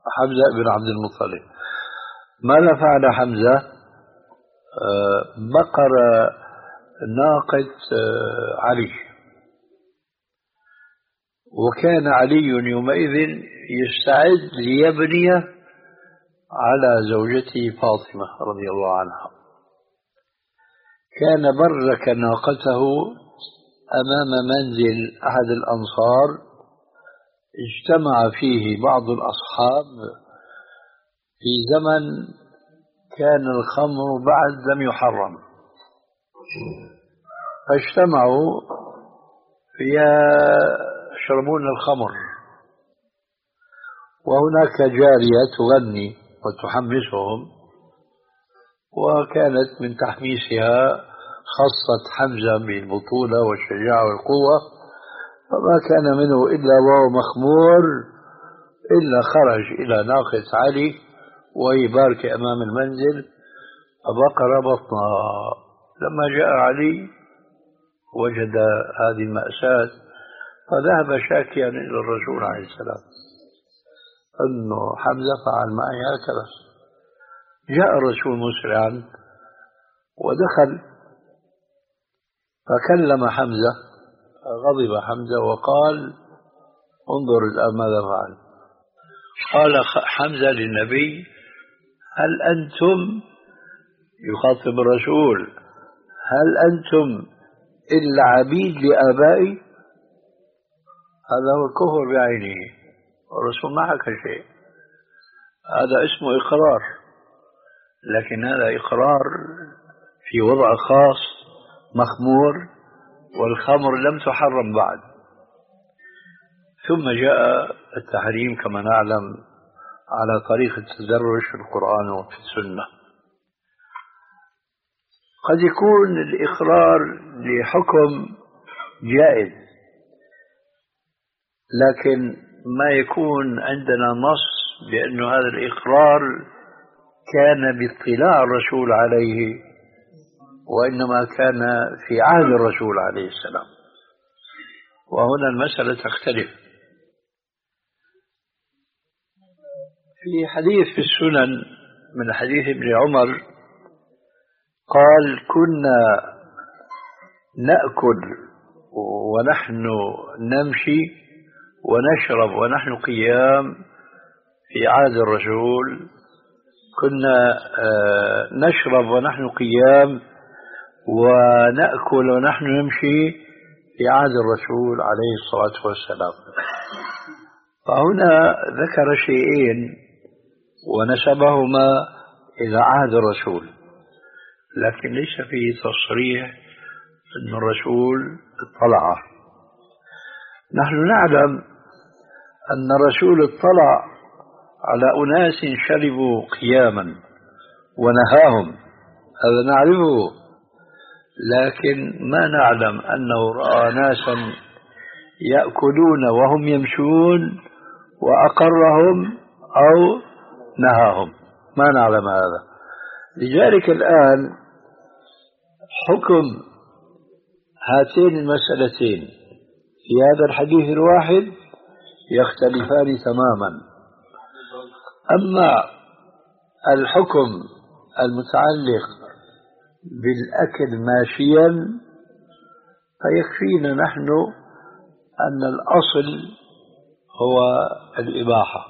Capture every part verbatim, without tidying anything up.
حمزة بن عبد المطلب. ماذا فعل حمزة؟ بقر ناقة علي، وكان علي يومئذ يستعد ليبني على زوجته فاطمة رضي الله عنها. كان برك ناقته أمام منزل أحد الأنصار اجتمع فيه بعض الأصحاب في زمن كان الخمر بعد لم يحرم، فاجتمعوا يشربون الخمر، وهناك جارية تغني وتحمسهم، وكانت من تحميسها خصت حمزة بالبطولة والشجاعة والقوة، فما كان منه إلا وهو مخمور إلا خرج إلى ناقة علي وهي باركة أمام المنزل فبقر بطنها. لما جاء علي وجد هذه المأساة فذهب شاكيا إلى الرسول عليه السلام أنه حمزة فعل معي هكذا. جاء الرسول مسرعا ودخل فكلم حمزة، غضب حمزة وقال: انظر الآن ماذا فعل. قال حمزة للنبي: هل أنتم، يخاطب الرسول، هل أنتم إلا عبيد لآبائي؟ هذا هو الكفر بعينه، الرسول ما حكى شيء، هذا اسمه إقرار، لكن هذا إقرار في وضع خاص مخمور، والخمر لم تحرم بعد. ثم جاء التحريم كما نعلم على طريق التدرج في القرآن وفي السنة. قد يكون الإقرار لحكم جائز، لكن ما يكون عندنا نص بأن هذا الإقرار كان باطلاع الرسول عليه، وإنما كان في عهد الرسول عليه السلام، وهنا المسألة تختلف. في حديث في السنن من حديث ابن عمر قال: كنا نأكل ونحن نمشي ونشرب ونحن قيام في عهد الرسول، كنا نشرب ونحن قيام ونأكل ونحن نمشي في عهد الرسول عليه الصلاة والسلام. فهنا ذكر شيئين ونسبهما إلى عهد الرسول، لكن ليس فيه تصريح أن الرسول اطلع. نحن نعلم أن الرسول اطلع على أناس شربوا قياما ونهاهم، هذا نعرفه، لكن ما نعلم أنه رأى ناسا يأكلون وهم يمشون وأقرهم أو نهاهم، ما نعلم هذا. لذلك الآن حكم هاتين المسألتين في هذا الحديث الواحد يختلفان تماما. أما الحكم المتعلق بالأكل ماشيا فيكفينا نحن أن الأصل هو الإباحة،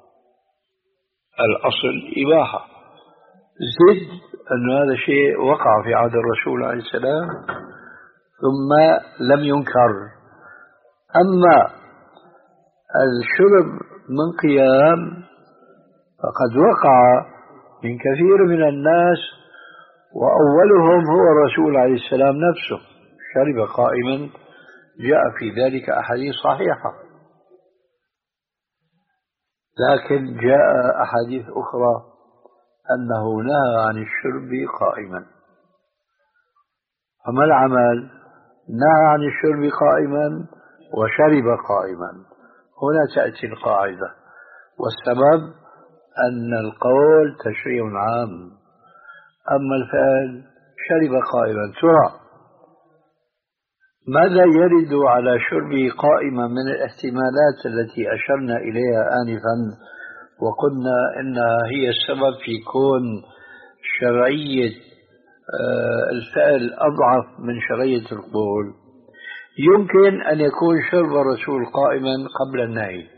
الأصل إباحة، زد أن هذا شيء وقع في عهد الرسول عليه السلام ثم لم ينكر. أما الشرب من قيام فقد وقع من كثير من الناس، وأولهم هو الرسول عليه السلام نفسه، شرب قائما، جاء في ذلك أحاديث صحيحة. لكن جاء أحاديث أخرى أنه نهى عن الشرب قائما. فما العمل؟ نهى عن الشرب قائما وشرب قائما. هنا تأتي القاعدة، والسبب أن القول تشريع عام، أما الفعل شرب قائما. ترى ماذا يرد على شربه قائما من الاحتمالات التي أشرنا إليها آنفا، وقلنا إنها هي السبب في كون شرعية الفعل أضعف من شرعية القول. يمكن أن يكون شرب الرسول قائما قبل النهي،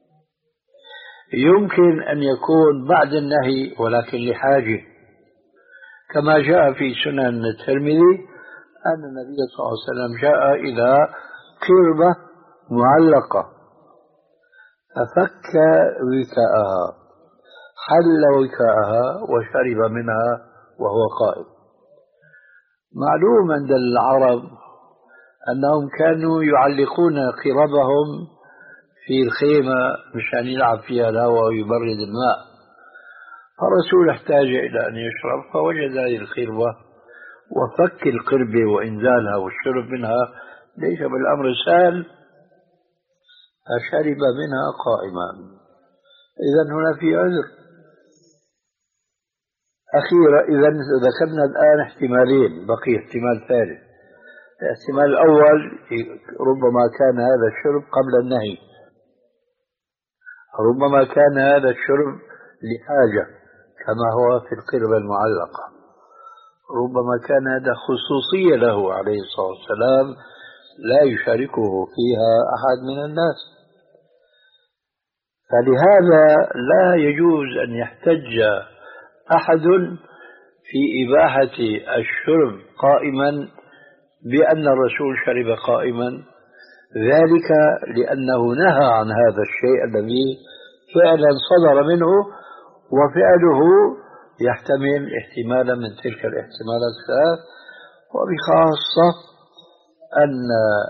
يمكن أن يكون بعد النهي ولكن لحاجة، كما جاء في سنن الترمذي أن النبي صلى الله عليه وسلم جاء إلى قربة معلقة ففك وكاءها، حل وكاءها وشرب منها وهو قائم. معلوم عند العرب أنهم كانوا يعلقون قربهم في الخيمة مشان يلعب فيها الهواء ويبرد الماء، فالرسول احتاج إلى أن يشرب فوجد هذه القربة وفك القربة وإنزالها والشرب منها ليس بالأمر سهل، فشرب منها قائما. إذن هنا في عذر. أخيرا إذا ذكرنا الآن احتمالين، بقي احتمال ثالث. الاحتمال الأول ربما كان هذا الشرب قبل النهي، ربما كان هذا الشرب لحاجة كما هو في القربة المعلقة، ربما كان هذا خصوصية له عليه الصلاة والسلام لا يشاركه فيها أحد من الناس، فلهذا لا يجوز أن يحتج أحد في إباحة الشرب قائما بأن الرسول شرب قائما، ذلك لأنه نهى عن هذا الشيء الذي فعلا صدر منه، وفعله يحتمل احتمالا من تلك الاحتمالات الثلاث، وبخاصة أن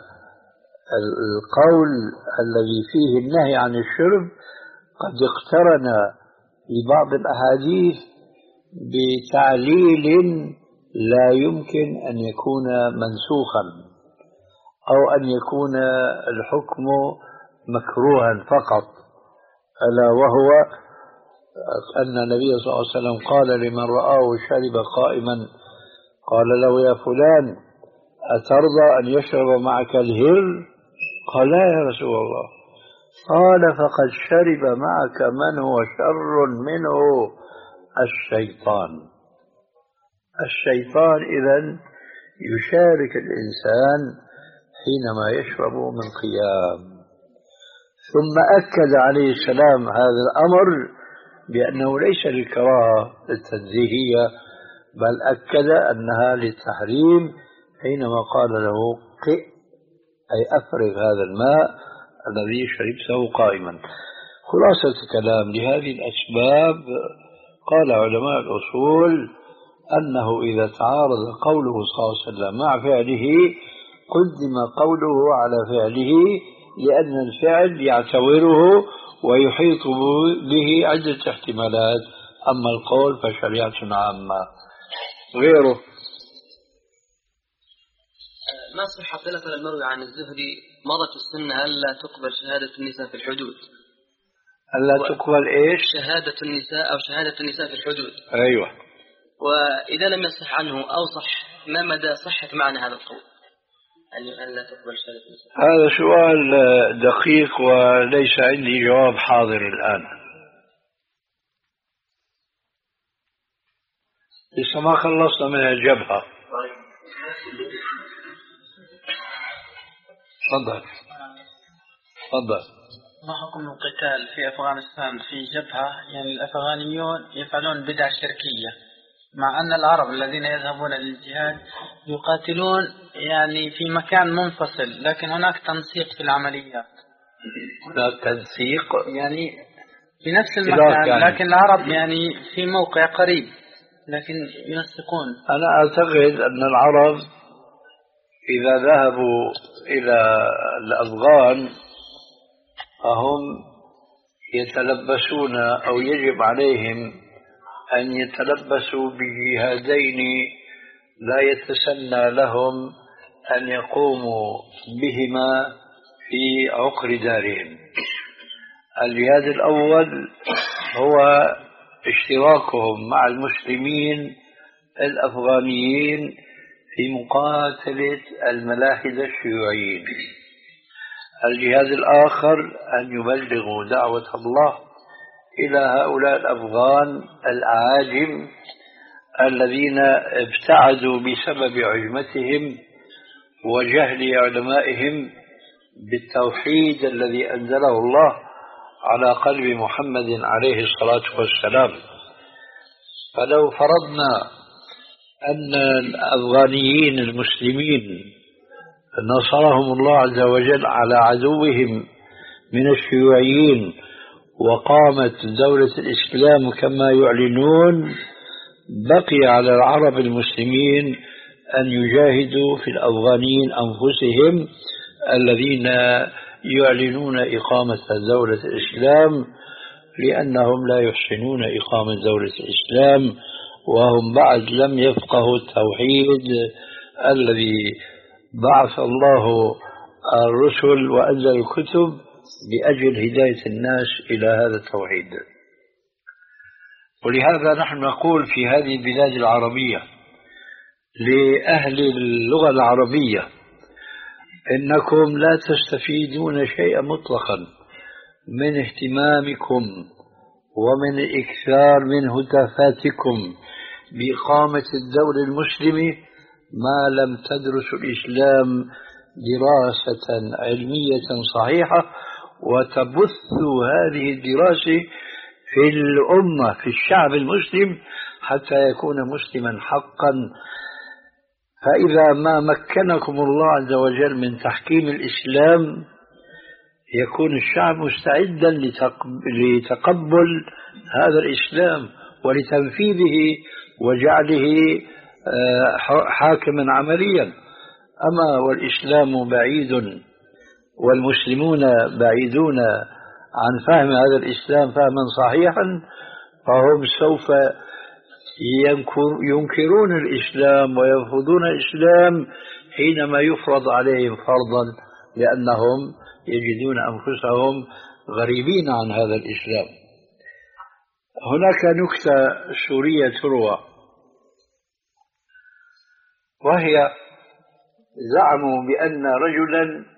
القول الذي فيه النهي عن الشرب قد اقترن في بعض الأحاديث بتعليل لا يمكن أن يكون منسوخا أو أن يكون الحكم مكروها فقط، ألا وهو أن النبي صلى الله عليه وسلم قال لمن رآه شرب قائما قال له يا فلان أترضى أن يشرب معك الهر؟ قال لا يا رسول الله. قال فقد شرب معك من هو شر منه، الشيطان. الشيطان إذن يشارك الإنسان حينما يشرب من قيام. ثم أكد عليه السلام هذا الأمر بأنه ليس للكراهة التنزيهية، بل أكد أنها للتحريم حينما قال له قئ أي أفرغ هذا الماء الذي شربته قائما. خلاصة الكلام لهذه الأسباب قال علماء الأصول أنه إذا تعارض قوله صلى الله عليه وسلم مع فعله قدم قوله على فعله، لأن الفعل يعتبره ويحيط به عدة احتمالات، أما القول فشريعة عامة. غيره ما صح خلاف المروي عن الزهري مضت السنة ألا تقبل شهادة النساء في الحدود؟ ألا تقبل إيش؟ شهادة النساء أو شهادة النساء في الحدود. أيوة. وإذا لم يصح عنه أو صح، ما مدى صحة معنى هذا القول ألا تقبل شهادة النساء؟ هذا سؤال دقيق وليس عندي جواب حاضر الآن، لسه ما خلصنا من الجبهة. تفضل تفضل. ما حكم القتال في أفغانستان في جبهة؟ يعني الأفغانيون يفعلون بدع شركية، مع أن العرب الذين يذهبون للجهاد يقاتلون يعني في مكان منفصل، لكن هناك تنسيق في العمليات. هناك تنسيق يعني في نفس المكان يعني. لكن العرب يعني في موقع قريب لكن ينسقون. أنا أعتقد أن العرب إذا ذهبوا إلى الأفغان فهم يتلبسون أو يجب عليهم أن يتلبسوا بجهادين لا يتسنى لهم أن يقوموا بهما في عقر دارهم. الجهاد الأول هو اشتراكهم مع المسلمين الأفغانيين في مقاتلة الملاحدة الشيوعيين. الجهاد الآخر أن يبلغوا دعوة الله إلى هؤلاء الأفغان الأعاجم الذين ابتعدوا بسبب عجمتهم وجهل علمائهم بالتوحيد الذي أنزله الله على قلب محمد عليه الصلاة والسلام. فلو فرضنا أن الأفغانيين المسلمين نصرهم الله عز وجل على عدوهم من الشيوعيين وقامت دولة الإسلام كما يعلنون، بقي على العرب المسلمين أن يجاهدوا في الأفغانيين أنفسهم الذين يعلنون إقامة دولة الإسلام، لأنهم لا يحسنون إقامة دولة الإسلام وهم بعد لم يفقهوا التوحيد الذي بعث الله الرسل وأنزل الكتب لأجل هداية الناس إلى هذا التوحيد. ولهذا نحن نقول في هذه البلاد العربية لأهل اللغة العربية إنكم لا تستفيدون شيئا مطلقا من اهتمامكم ومن الإكثار من هتافاتكم بإقامة الدولة المسلمة ما لم تدرسوا الإسلام دراسة علمية صحيحة وتبثوا هذه الدراسة في الأمة في الشعب المسلم حتى يكون مسلما حقا. فإذا ما مكنكم الله عز وجل من تحكيم الإسلام يكون الشعب مستعدا لتقبل هذا الإسلام ولتنفيذه وجعله حاكما عمليا. أما والإسلام بعيد والمسلمون بعيدون عن فهم هذا الإسلام فهما صحيحا، فهم سوف ينكرون الإسلام ويرفضون الإسلام حينما يفرض عليهم فرضا، لأنهم يجدون أنفسهم غريبين عن هذا الإسلام. هناك نكتة سورية تروى، وهي زعموا بأن رجلا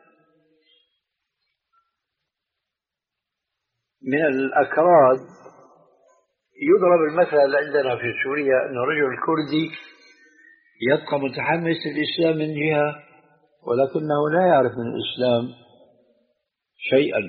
من الأكراد، يضرب المثل عندنا في سوريا أن رجل كردي يبقى متحمس للإسلام من جهة ولكنه لا يعرف من الإسلام شيئا،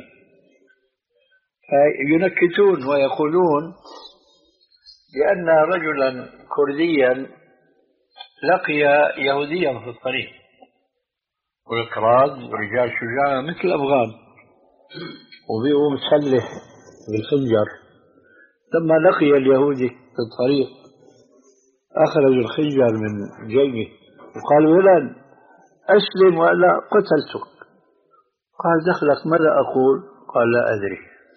فينكتون ويقولون بأن رجلا كرديا لقي يهوديا في الطريق، والأكراد رجال شجاع مثل الأفغان وبيقوم مسلح بالخنجر. لما لقي اليهودي في الطريق أخرج الخنجر من جيبه وقال: ولن أسلم ولا قتلتك. قال: دخلك ماذا أقول؟ قال: لا أدري.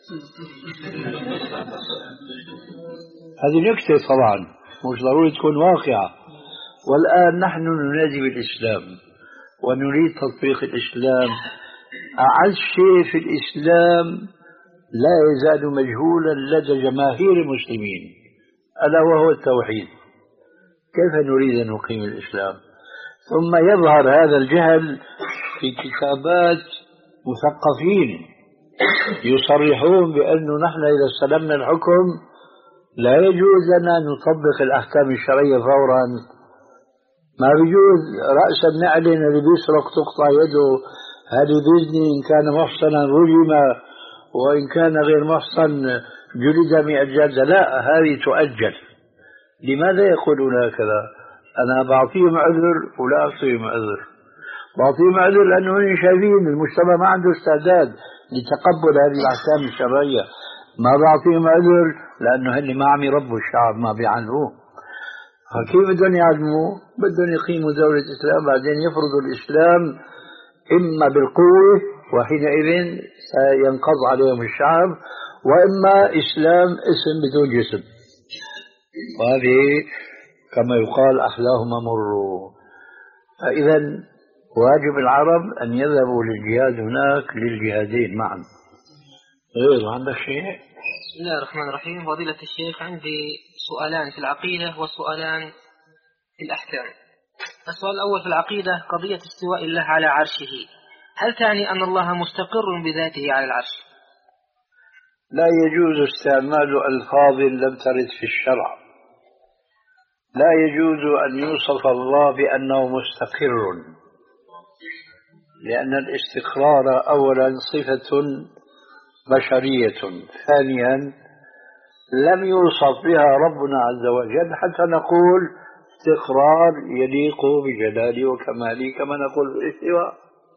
هذه نكتة طبعا مش ضروري تكون واقعة. والآن نحن ننادي بالإسلام ونريد تطبيق الإسلام. أعز شيء في الإسلام لا يزال مجهولا لدى جماهير المسلمين ألا وهو التوحيد. كيف نريد أن نقيم الإسلام؟ ثم يظهر هذا الجهل في كتابات مثقفين يصرحون بأنه نحن إذا استلمنا الحكم لا يجوز لنا أن نطبق الأحكام الشرعية فورا. ما بيجوز رأسا نعلن اللي بيسرق تقطع يده، هذه بإذن إن كان محصنا رجم وإن كان غير محصن جلد مئة جلدة. لا، هذه تؤجل. لماذا يقولون هكذا؟ أنا بعطيهم عذر ولا أعطيهم عذر. بعطيهم عذر لأنهم شايفين المجتمع ما عنده استعداد لتقبل هذه الأحكام الشرعية. ما بعطيهم عذر لأنه هن ما عم يربوا الشعب، ما بيعلموه. كيف بدهم يعلموه؟ بدهم يقيموا دولة الإسلام بعدين يفرضوا الإسلام إما بالقوة وحينئذ سينقض عليهم الشعب، وإما إسلام اسم بدون جسم، وهذه كما يقال أحلاهما مروا. فإذا واجب العرب أن يذهبوا للجهاد هناك للجهادين معا. غير عندك شيء؟ بسم الله الرحمن الرحيم. فضيلة الشيخ، عندي سؤالان في العقيدة وسؤالان في الأحكام. السؤال الأول في العقيدة: قضية استواء الله على عرشه، هل تعني أن الله مستقر بذاته على العرش؟ لا يجوز استعمال ألفاظ لم ترد في الشرع. لا يجوز أن يوصف الله بأنه مستقر، لأن الاستقرار أولا صفة بشرية، ثانيا لم يوصف بها ربنا عز وجل حتى نقول استقرار يليق بجلاله وكماله كما نقول بالاستواء.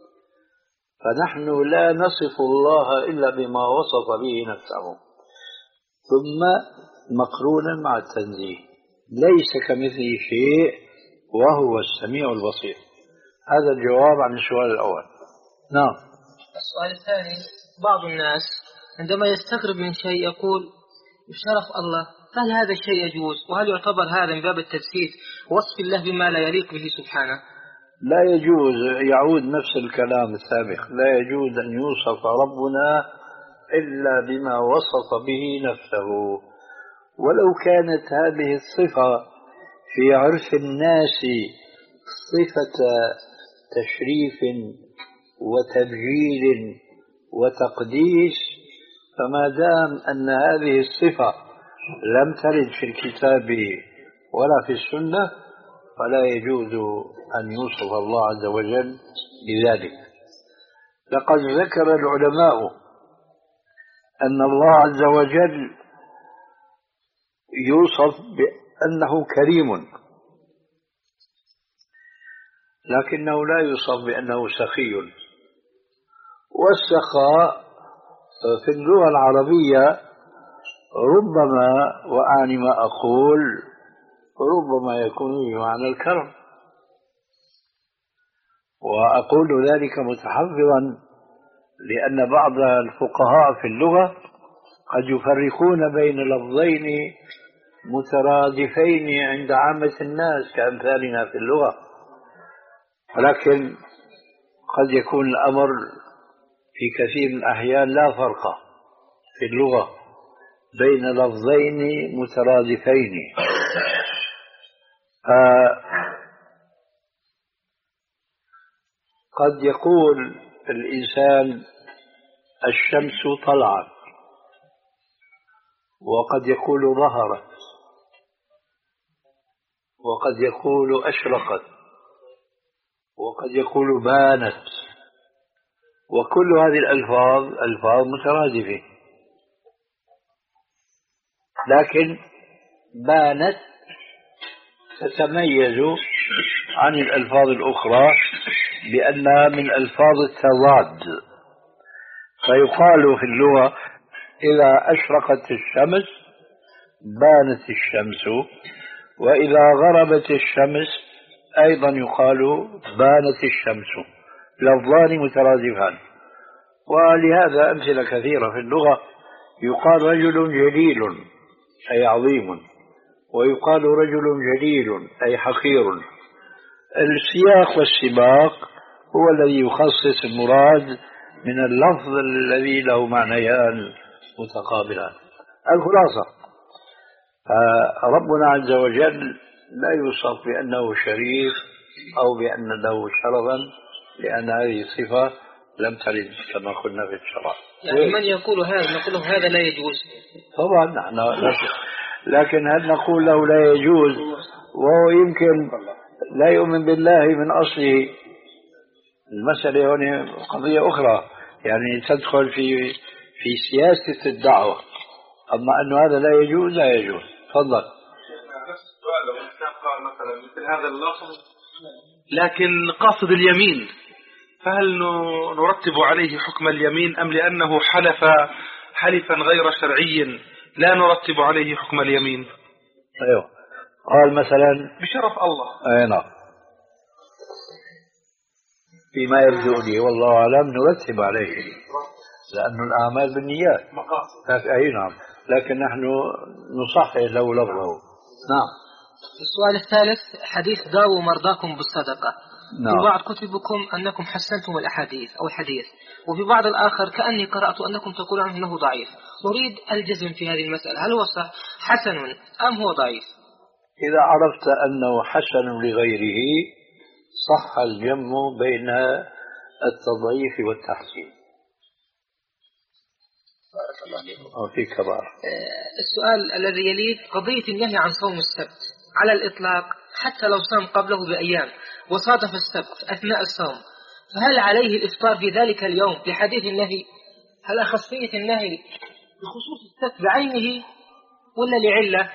فنحن لا نصف الله إلا بما وصف به نفسه، ثم مقرونا مع التنزيه، ليس كمثله شيء وهو السميع البصير. هذا الجواب عن السؤال الأول. نعم. السؤال الثاني، بعض الناس عندما يستغرب من شيء يقول بشرف الله، هل هذا الشيء يجوز؟ وهل يعتبر هذا من باب التجسيس وصف الله بما لا يليق به سبحانه؟ لا يجوز، يعود نفس الكلام السابق، لا يجوز أن يوصف ربنا إلا بما وصف به نفسه. ولو كانت هذه الصفة في عرف الناس صفة تشريف وتبجيل وتقديس، فما دام أن هذه الصفة لم ترد في الكتاب ولا في السنة فلا يجوز أن يوصف الله عز وجل بذلك. لقد ذكر العلماء أن الله عز وجل يوصف بأنه كريم، لكنه لا يوصف بأنه سخي. والسخاء في اللغة العربية ربما، وأعني ما أقول، ربما يكون بمعنى الكرم، وأقول ذلك متحفظا لأن بعض الفقهاء في اللغة قد يفرقون بين لفظين مترادفين عند عامة الناس كأمثالنا في اللغة، ولكن قد يكون الأمر في كثير من الأحيان لا فرق في اللغة بين لفظين مترادفين. قد يقول الإنسان الشمس طلعت، وقد يقول ظهرت، وقد يقول أشرقت، وقد يقول بانت، وكل هذه الألفاظ ألفاظ مترادفة، لكن بانت تتميز عن الألفاظ الأخرى بأنها من ألفاظ التضاد. فيقال في اللغة إذا أشرقت الشمس بانت الشمس، وإذا غربت الشمس أيضا يقال بانت الشمس، لفظان مترادفان. ولهذا أمثلة كثيرة في اللغة، يقال رجل جليل أي عظيم، ويقال رجل جليل أي حقير. السياق والسباق هو الذي يخصص المراد من اللفظ الذي له معنيان متقابلان. الخلاصة، ربنا عز وجل لا يوصف بأنه شريف أو بأن له شرفا، لأن هذه صفة لم ترد كما قلنا في الشرع. يعني من يقول هذا نقول له هذا لا يجوز طبعا نحن، لكن هل نقول له لا يجوز وهو يمكن لا يؤمن بالله من أصله؟ المسألة هنا قضية أخرى، يعني تدخل في في سياسة الدعوة. أما أنه هذا لا يجوز لا يجوز. تفضل. نفس السؤال، لو الإنسان قال مثلا مثل هذا اللفظ لكن قاصد اليمين، فهل نرتب عليه حكم اليمين أم لأنه حلف حلفا غير شرعي لا نرتب عليه حكم اليمين؟ أيوه، قال مثلا بشرف الله. أي نعم، فيما يبدو لي والله أعلم نرتب عليه، لأن الأعمال بالنيات مقاصد. أي نعم، لكن نحن نصحح له لفظه. نعم. السؤال الثالث، حديث داووا مرضاكم بالصدقة. نعم. في بعض كتبكم أنكم حسنتم الأحاديث أو الحديث، وفي بعض الآخر كأني قرأت أنكم تقولون أنه ضعيف. نريد الجزم في هذه المسألة، هل هو صح حسن أم هو ضعيف؟ إذا عرفت أنه حسن لغيره صح الجمع بين التضعيف والتحسين. أو في كبار. السؤال الذي يليه قضية النهي عن صوم السبت على الإطلاق حتى لو صام قبله بأيام وصادف السبت أثناء الصوم، فهل عليه الإفطار في ذلك اليوم لحديث النهي؟ هل أخصية النهي بخصوص السبت بعينه ولا لعلة؟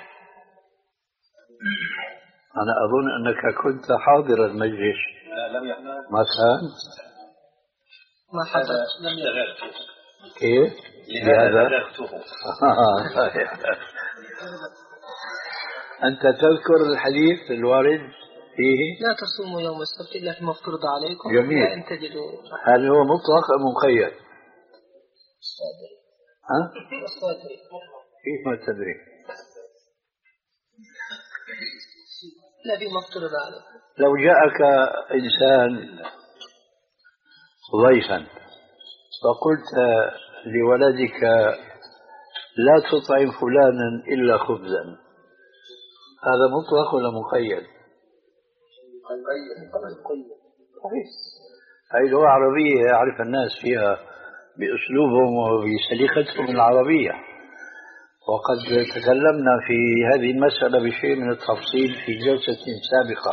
أنا أظن أنك كنت حاضر المجلس. لا لم يحضر. ما كان؟ ما حضر. لم يغير. كيف؟ لهذا بلغته. أنت تذكر الحديث الوارد فيه؟ لا تصوموا يوم السبت إلا فيما افترض عليكم. جميل. أن تجدوا. هل هو مطلق أم مقيد؟ ها؟ كيف ما تدري؟ لا فيما افترض عليكم. لو جاءك إنسان ضيفا فقلت لولدك لا تطعم فلانا إلا خبزا، هذا مطلق ولا مقيد؟ هذه لغة عربية يعرف الناس فيها بأسلوبهم وبسليقتهم العربية، وقد تكلمنا في هذه المسألة بشيء من التفصيل في جلسة سابقة،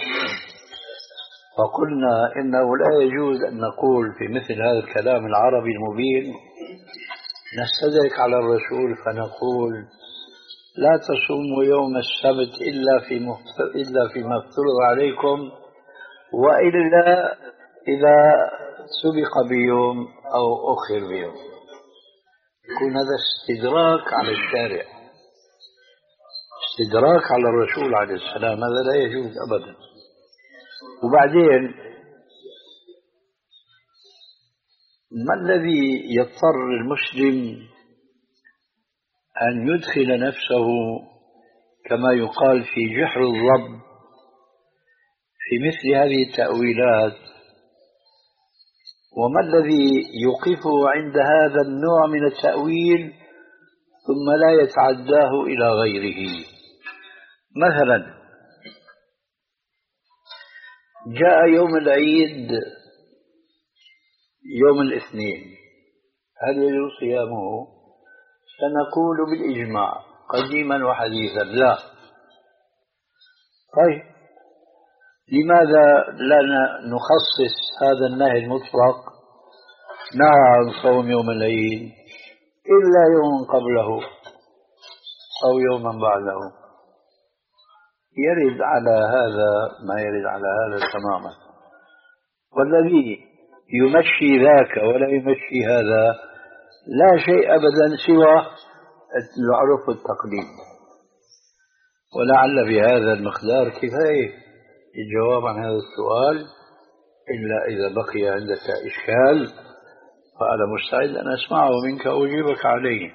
فقلنا إنه لا يجوز أن نقول في مثل هذا الكلام العربي المبين نستدرك على الرسول فنقول لا تصوموا يوم السبت إلا في إلا فيما افترض عليكم، وإلا إذا سبق بيوم أو أخر بيوم. يكون هذا استدراك على الشارع، استدراك على الرسول عليه السلام، هذا لا يجوز أبدا. وبعدين ما الذي يضطر المسلم أن يدخل نفسه كما يقال في جحر الضب في مثل هذه التأويلات؟ وما الذي يوقفه عند هذا النوع من التأويل ثم لا يتعداه إلى غيره؟ مثلا جاء يوم العيد يوم الاثنين، هل يجوز صيامه؟ سنقول بالإجماع قديما وحديثا لا. طيب لماذا لا نخصص هذا النهي المطلق نهى عن صوم يوم العيد إلا يوم قبله أو يوما بعده؟ يرد على هذا ما يرد على هذا تماما، والذي يمشي ذاك ولا يمشي هذا لا شيء أبدا سوى العرف والتقليد. ولعل بهذا المقدار كفاية الجواب عن هذا السؤال، إلا إذا بقي عندك إشكال فأنا مستعد أن أسمعه منك وأجيبك عليه.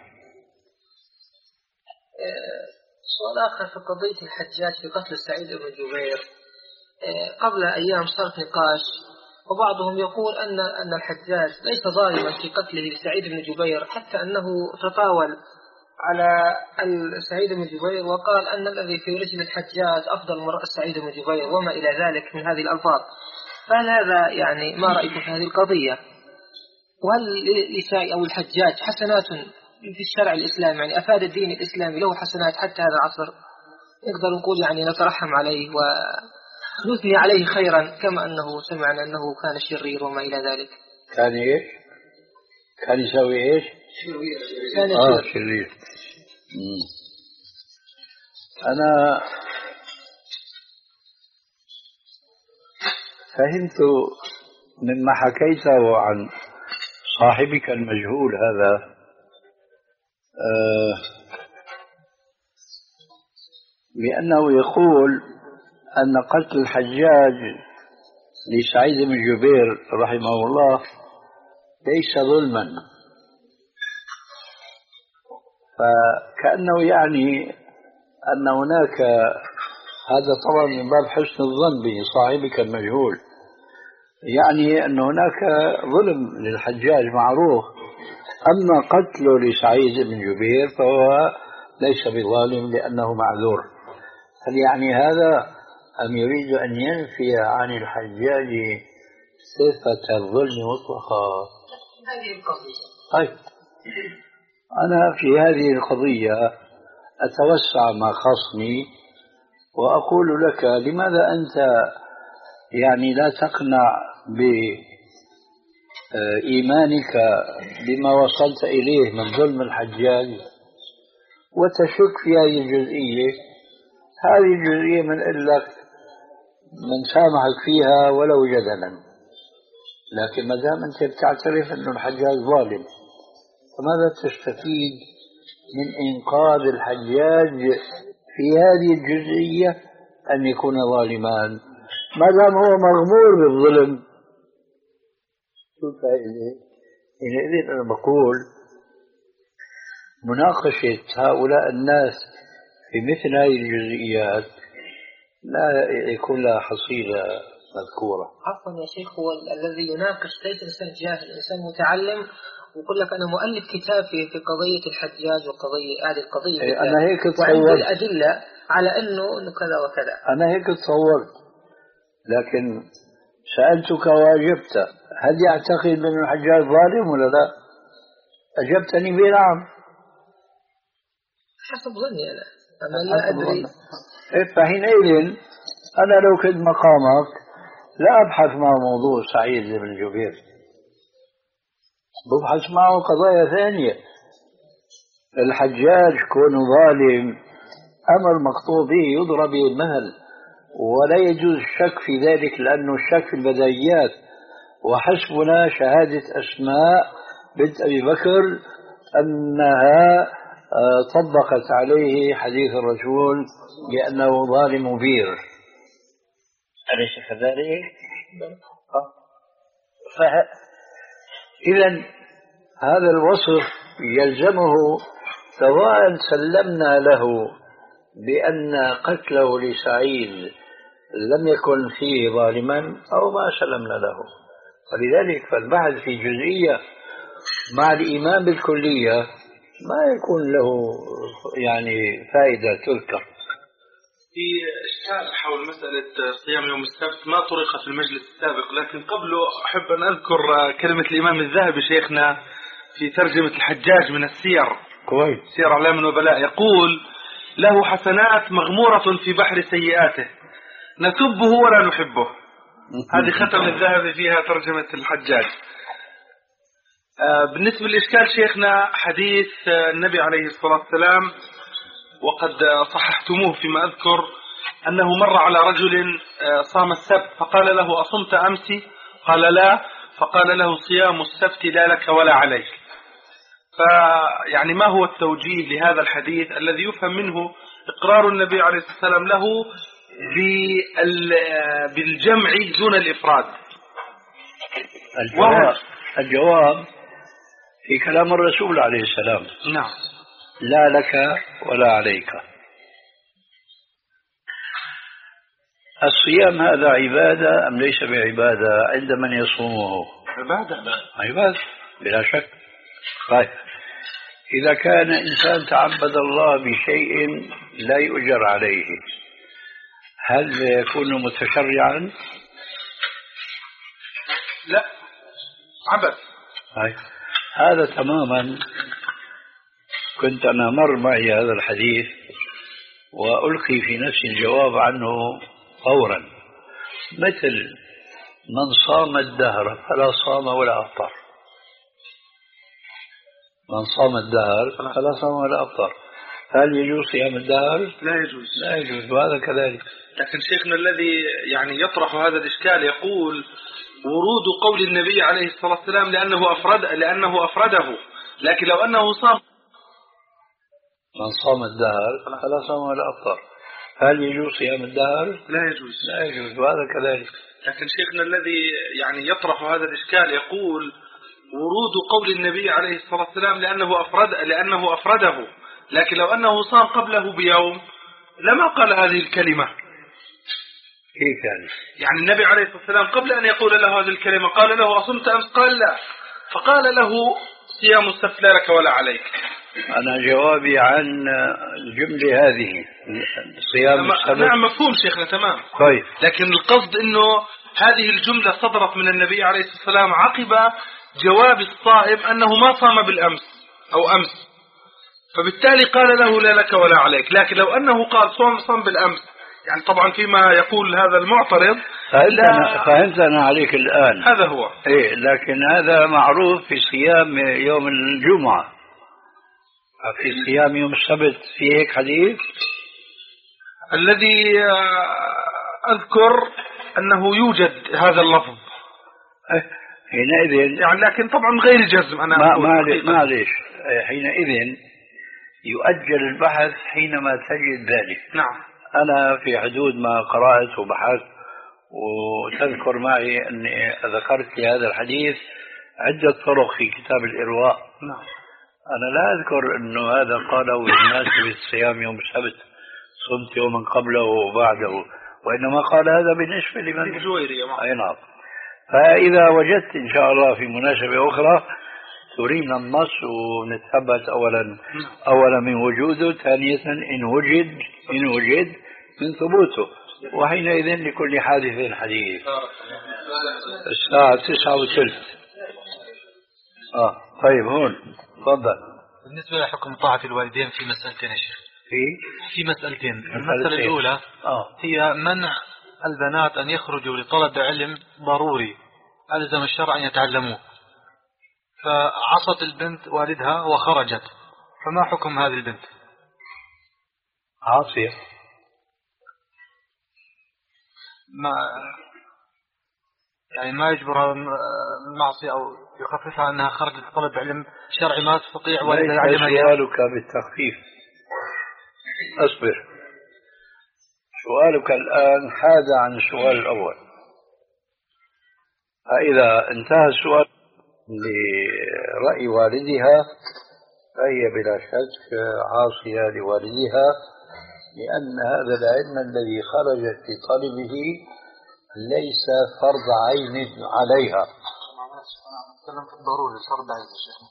سؤال آخر في قضية الحجاج في قتل سعيد بن جبير. قبل أيام صار نقاش وبعضهم يقول أن أن الحجاج ليس ظالما في قتله لسعيد بن جبير، حتى أنه تطاول على سعيد بن جبير وقال أن الذي في رجل الحجاج أفضل من رأس سعيد بن جبير وما إلى ذلك من هذه الألفاظ. فهل هذا يعني ما رأيكم في هذه القضية؟ وهل لسعيد أو الحجاج حسنات في الشرع الإسلامي؟ يعني أفاد الدين الإسلامي له حسنات حتى هذا العصر؟ نقدر نقول يعني نترحم عليه ونثني عليه خيرا كما أنه سمعنا أنه كان شرير وما إلى ذلك. كان إيش؟ كان يسوي إيش؟ شرير. كان آه شرير. مم. أنا فهمت مما حكيته عن صاحبك المجهول هذا آه بأنه يقول أن قتل الحجاج لسعيد بن جبير رحمه الله ليس ظلما، فكأنه يعني أن هناك، هذا طبعا من باب حسن الظن بصاحبك المجهول، يعني أن هناك ظلم للحجاج معروف، أما قتله لسعيد بن جبير فهو ليس بظالم لأنه معذور. هل يعني هذا أم يريد أن ينفي عن الحجاج صفة الظلم مطلقا؟ هذه القضية. طيب أنا في هذه القضية أتوسع مع خصمي وأقول لك لماذا أنت يعني لا تقنع بإيمانك بما وصلت إليه من ظلم الحجاج وتشك في هذه الجزئية. هذه الجزئية من لك من سامحك فيها ولو جدلا، لكن ما دام أنت بتعترف أن الحجاج ظالم فماذا تستفيد من إنقاذ الحجاج في هذه الجزئية أن يكون ظالمان ما دام هو مغمور بالظلم؟ شو الفائدة؟ إذن أنا بقول مناقشة هؤلاء الناس في مثل هذه الجزئيات لا يكون لها حصيلة مذكورة. عفوا يا شيخ، هو الذي يناقش ليس إنسان جاهل، إنسان متعلم ويقول لك أنا مؤلف كتاب في في قضية الحجاج وقضية هذه القضية إيه أنا هيك تصورت وعندي الأدلة على أنه إنه كذا وكذا. أنا هيك تصورت، لكن سألتك وأجبت هل يعتقد أن الحجاج ظالم ولا لا؟ أجبتني بنعم. حسب ظني أنا أنا لا أدري. فحينئذ أنا لو كنت مقامك لا أبحث مع موضوع سعيد بن جبير، ببحث معه قضايا ثانية. الحجاج كونه ظالم أمر مقطوع به يضرب به المثل، ولا يجوز الشك في ذلك لأنه الشك في البدايات. وحسبنا شهادة أسماء بنت أبي بكر أنها طبقت عليه حديث الرسول بأنه ظالم بير، أليس كذلك؟ إذا هذا الوصف يلزمه سواء سلمنا له بأن قتله لسعيد لم يكن فيه ظالما أو ما سلمنا له. ولذلك فالبحث في جزئية مع الإيمان بالكلية ما يكون له يعني فائدة تذكر. في إشكال حول مسألة صيام يوم السبت ما طرق في المجلس السابق، لكن قبله أحب أن أذكر كلمة الإمام الذهبي شيخنا في ترجمة الحجاج من السير، كويس، سير أعلام النبلاء، يقول له حسنات مغمورة في بحر سيئاته نسبه ولا نحبه. هذه ختم الذهبي فيها ترجمة الحجاج. بالنسبة للإشكال شيخنا حديث النبي عليه الصلاة والسلام وقد صححتموه فيما أذكر أنه مر على رجل صام السبت فقال له أصمت أمس؟ قال لا، فقال له صيام السبت لا لك ولا عليك. فيعني ما هو التوجيه لهذا الحديث الذي يفهم منه إقرار النبي عليه الصلاة والسلام له بالجمع دون الإفراد؟ الجواب, الجواب في كلام الرسول عليه السلام. نعم. لا لك ولا عليك. الصيام هذا عبادة أم ليس بعبادة عند من يصومه؟ عبادة. عبادة بلا شك. طيب إذا كان إنسان تعبد الله بشيء لا يؤجر عليه هل يكون متشرعا؟ لا، عبث. طيب هذا تماما. كنت أنا مر معي هذا الحديث وألقي في نفسي الجواب عنه فورا، مثل من صام الدهر فلا صام ولا أفطر. من صام الدهر فلا صام ولا أفطر، هل يجوز صيام الدهر؟ لا يجوز. لا يجوز، وهذا كذلك. لكن شيخنا الذي يعني يطرح هذا الإشكال يقول ورود قول النبي عليه الصلاة والسلام لأنه أفرد لأنه أفرده، لكن لو أنه صام من صام الدهر فلا صام ولا أفطر، هل يجوز صيام الدهر؟ لا يجوز. لا يجوز، وهذا كذلك. لكن شيخنا الذي يعني يطرح هذا الإشكال يقول ورود قول النبي عليه الصلاة والسلام لأنه أفرد لأنه أفرده، لكن لو أنه صام قبله بيوم لما قال هذه الكلمة. كيف يعني؟ يعني النبي عليه الصلاة والسلام قبل أن يقول له هذه الكلمة قال له أصمت أمس؟ قال لا، فقال له صيام السبت لا لك ولا عليك. أنا جوابي عن الجملة هذه صيام السبت. نعم مفهوم شيخنا تمام. طيب. لكن القصد أنه هذه الجملة صدرت من النبي عليه الصلاة والسلام عقب جواب الصائم أنه ما صام بالأمس أو أمس، فبالتالي قال له لا لك ولا عليك. لكن لو أنه قال صوم صوم بالأمس، يعني طبعا فيما يقول هذا المعترض فهمت أنا, فهمت أنا عليك الآن. هذا هو. إيه، لكن هذا معروف في صيام يوم الجمعة، في صيام يوم السبت في هيك حديث. الذي أذكر أنه يوجد هذا اللفظ حينئذ يعني، لكن طبعا غير جزم. أنا ما معلش معلش حينئذ يؤجل البحث حينما تجد ذلك. نعم. أنا في حدود ما قرأت وبحثت، وتذكر معي أني ذكرت في هذا الحديث عدة طرق في كتاب الإرواء. نعم. أنا لا أذكر أنه هذا قاله بمناسبة الصيام يوم السبت، صمت يوما قبله وبعده، وإنما قال هذا بالنسبة لمن الجويري. أي نعم. فإذا وجدت إن شاء الله في مناسبة أخرى ترينا النص ونتثبت أولا أولا من وجوده، ثانية إن وجد إن وجد من ثبوته، وحينئذ لكل حادث حديث. الساعة تسعة وثلث. آه طيب هون تفضل. بالنسبة لحكم طاعة الوالدين في مسألتين يا شيخ. في في مسألتين. المسألة الأولى آه. هي منع البنات أن يخرجوا لطلب علم ضروري ألزم الشرع أن يتعلموه، فعصت البنت والدها وخرجت، فما حكم هذه البنت؟ عاصية. ما يعني ما يجبرها المعصية أو يخففها أنها خرجت لطلب علم شرعي ما تستطيع والدها يعلمها إياه. سؤالك بالتخفيف. أصبر. سؤالك الآن حاد عن السؤال الأول، فإذا انتهى السؤال لرأي والدها فهي بلا شك عاصية لوالدها، لأن هذا العلم الذي خرجت في طلبه ليس فرض عين عليها. تتكلم في الضروري فرض عين يا شيخ.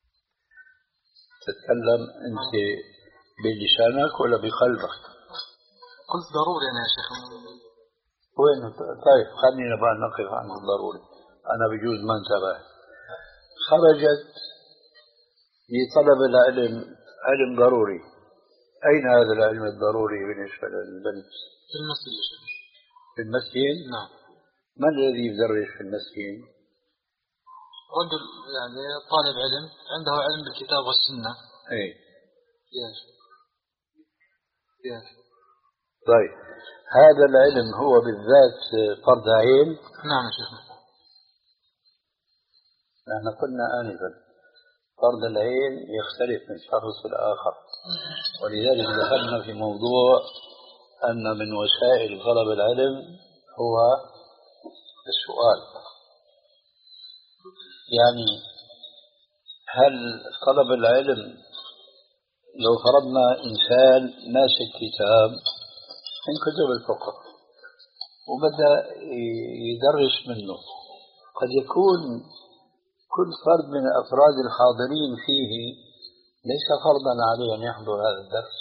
تتكلم أنت بلسانك ولا بقلبك؟ قلت ضروري أنا يا شيخ. وين؟ طيب خلينا بقى نقف عن الضروري، أنا بجوز ما انتبه. خرجت لطلب العلم، علم ضروري. أين هذا العلم الضروري بالنسبة للبنت؟ في المسجد يا شيخ. في المسجد؟ نعم. من الذي يدرس في المسجد؟ رجل يعني طالب علم عنده علم بالكتاب والسنة. اي يا شيخ. يا شيخ. طيب هذا العلم هو بالذات فرض عين؟ نعم يا شيخ. نحن قلنا آنفا فرض العين يختلف من شخص لآخر، ولذلك دخلنا في موضوع أن من وسائل طلب العلم هو السؤال. يعني هل طلب العلم لو فرضنا إنسان ماسك كتاب من كتب الفقه وبدأ يدرس منه، قد يكون كل فرد من أفراد الحاضرين فيه ليس فرضا عليه أن يحضر هذا الدرس،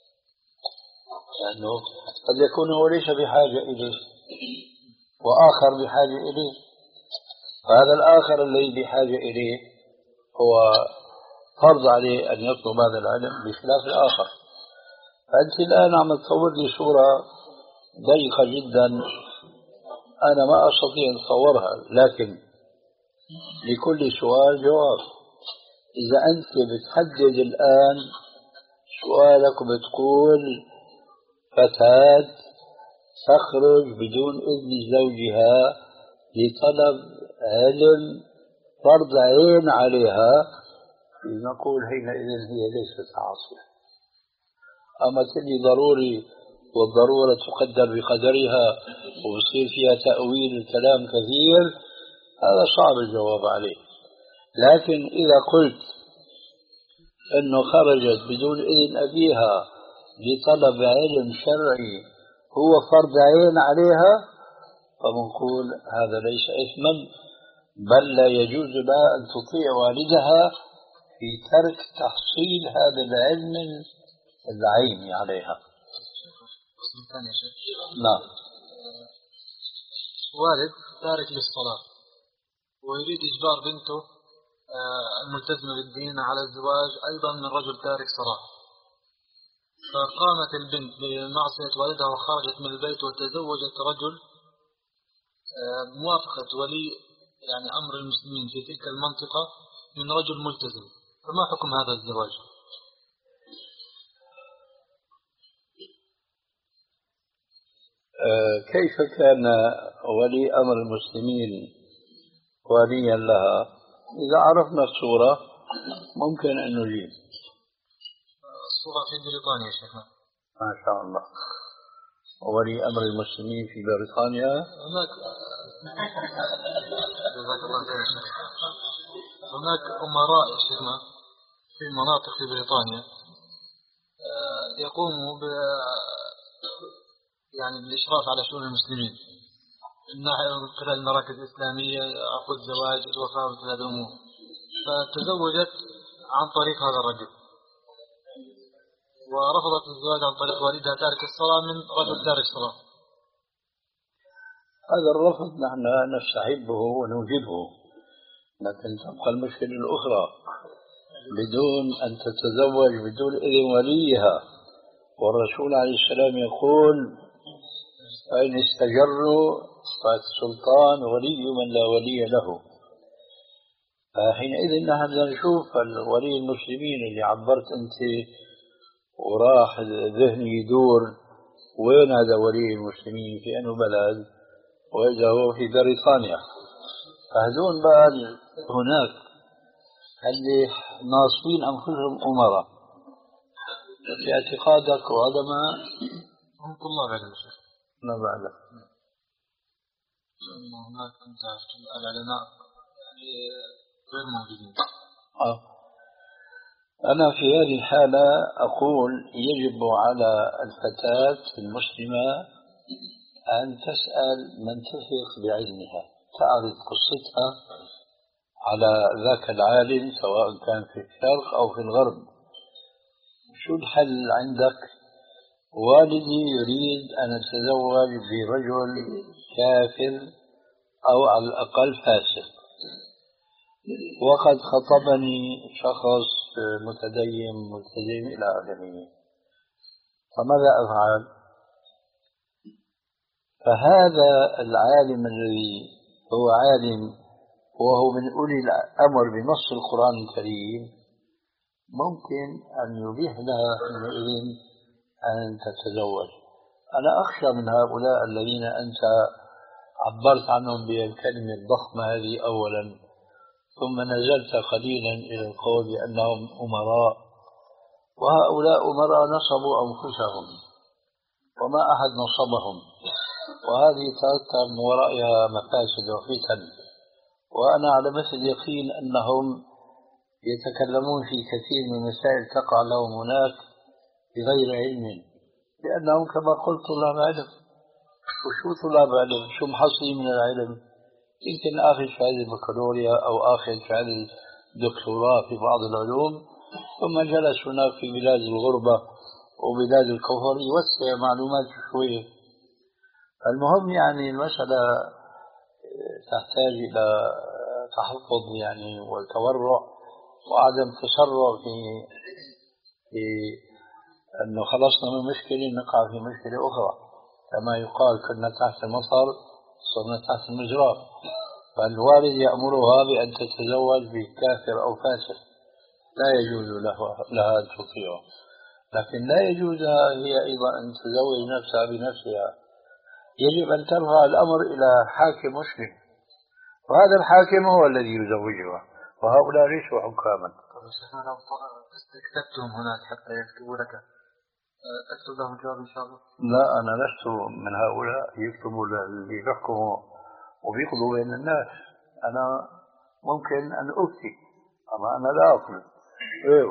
لأنه قد يكون هو ليس بحاجة إليه وآخر بحاجة إليه، فهذا الآخر الذي بحاجة إليه هو فرض عليه أن يطلب هذا العلم بخلاف الآخر. فأنت الآن عم تصور لي صورة ضيقة جدا أنا ما أستطيع أن أتصورها، لكن لكل سؤال جواب. إذا أنت بتحدد الآن سؤالك وبتقول فتاة تخرج بدون إذن زوجها لطلب علم فرض عين عليها، نقول حينئذ هي ليست عاصية. أما تلي ضروري والضرورة تقدر بقدرها ويصير فيها تأويل الكلام كثير، هذا صعب الجواب عليه. لكن إذا قلت أنه خرجت بدون إذن أبيها لطلب علم شرعي هو فرض عين عليها، فبنقول هذا ليس إثما، بل لا يجوز لها أن تطيع والدها في ترك تحصيل هذا العلم العيني عليها. نعم. والد تارك للصلاة ويريد إجبار بنته الملتزمة بالدين على الزواج أيضا من رجل تارك صلاة، فقامت البنت بمعصية والدها وخرجت من البيت وتزوجت رجل موافقة ولي يعني أمر المسلمين في تلك المنطقة من رجل ملتزم، فما حكم هذا الزواج؟ كيف كان ولي أمر المسلمين وليا لها؟ إذا عرفنا الصورة ممكن أن نجيب. الصورة في بريطانيا شيخنا. ما شاء الله. ولي أمر المسلمين في بريطانيا هناك جزاك الله خير. هناك أمراء شيخنا في مناطق في بريطانيا يقوموا ب يعني بالإشراف على شؤون المسلمين من خلال المراكز الإسلامية، عقود الزواج، الوفاة ومثل هذه الأمور، فتزوجت عن طريق هذا الرجل ورفضت الزواج عن طريق والدها تارك الصلاة من رجل تارك الصلاة. هذا الرفض نحن نستحبه ونوجبه، لكن تبقى المشكلة الأخرى بدون أن تتزوج بدون إذن وليها، والرسول عليه السلام يقول فإن استجروا فالسلطان ولي من لا ولي له. فحينئذ نحن نشوف ولي المسلمين اللي عبرت أنت وراح ذهني يدور وين هذا ولي المسلمين في أنه بلد، وإذا هو في بريطانيا. فهذون بقى هناك اللي ناصبين أنفسهم أمراء في اعتقادك، وهذا ما هم طلاب علم الشيخ. ما بعلم. هناك العلماء غير موجودين. آه. أنا في هذه الحالة أقول يجب على الفتاة المسلمة أن تسأل من تثق بعلمها، تعرض قصتها على ذاك العالم سواء كان في الشرق أو في الغرب. شو الحل عندك؟ والدي يريد أن أتزوج برجل كافر أو على الأقل فاسق، وقد خطبني شخص متدين ملتزم إلى آخره، فماذا أفعل؟ فهذا العالم الذي هو عالم وهو من أولي الأمر بنص القرآن الكريم ممكن أن يبيح لها حينئذ أن تتزوج. أنا أخشى من هؤلاء الذين أنت عبرت عنهم بالكلمة الضخمة هذه أولا، ثم نزلت قليلا إلى القول بأنهم أمراء، وهؤلاء أمراء نصبوا أنفسهم وما أحد نصبهم، وهذه ترتب من ورائها مفاسد وفتن. وأنا على مثل يقين أنهم يتكلمون في كثير من مسائل تقع لهم هناك بغير علم، لأنهم كما قلت طلاب علم. وشو طلاب علم؟ شو محصلين من العلم؟ يمكن آخذ شهادة بكالوريا أو آخذ شهادة دكتوراه في بعض العلوم، ثم جلس هناك في بلاد الغربة وبلاد الكفر يوسع معلومات شوية. المهم يعني المسألة تحتاج إلى تحفظ يعني والتورع وعدم تسرع في في أنه خلصنا من مشكلة نقع في مشكلة أخرى. كما يقال كنا تحت المطر صرنا تحت المجرى. فالوالد يأمرها بأن تتزوج بكافر أو فاسق، لا يجوز لها أن تطيعه، لكن لا يجوز هي أيضا أن تزوج نفسها بنفسها. يجب أن ترفع الأمر إلى حاكم مسلم، وهذا الحاكم هو الذي يزوجها، وهؤلاء ليسوا حكاما. لو استكتبتهم هناك حتى يكتبوا لك تكتب لهم جواب إن شاء الله؟ لا، أنا لست من هؤلاء يكتبوا اللي يحكموا وبيقضوا بين الناس. أنا ممكن أن أفتي، أما أنا لا أقول. إيه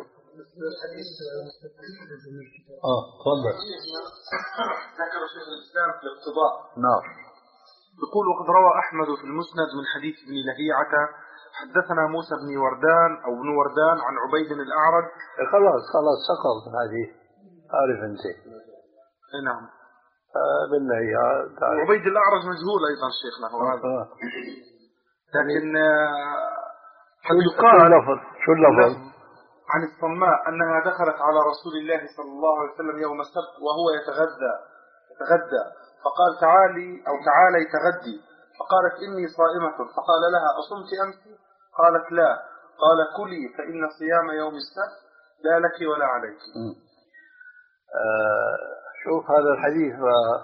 آه تفضل. ذكر شيخ الإسلام في الاقتضاء. نعم. يقول وقد روى أحمد في المسند من حديث ابن لهيعة حدثنا موسى بن وردان أو بن وردان عن عبيد الأعرج. خلاص خلاص سقط هذه، عارف أنت. نعم. آه بالله يا عبيد الأعرج مجهول أيضا شيخنا هو هذا. آه. لكن آه فيقال شو اللفظ عن الصماء أنها دخلت على رسول الله صلى الله عليه وسلم يوم السبت وهو يتغذى يتغدى فقال تعالي أو تعالي تغدي، فقالت إني صائمة، فقال لها أصمت أمس؟ قالت لا، قال كلي فإن صيام يوم السبت لا لك ولا عليك. آه شوف هذا الحديث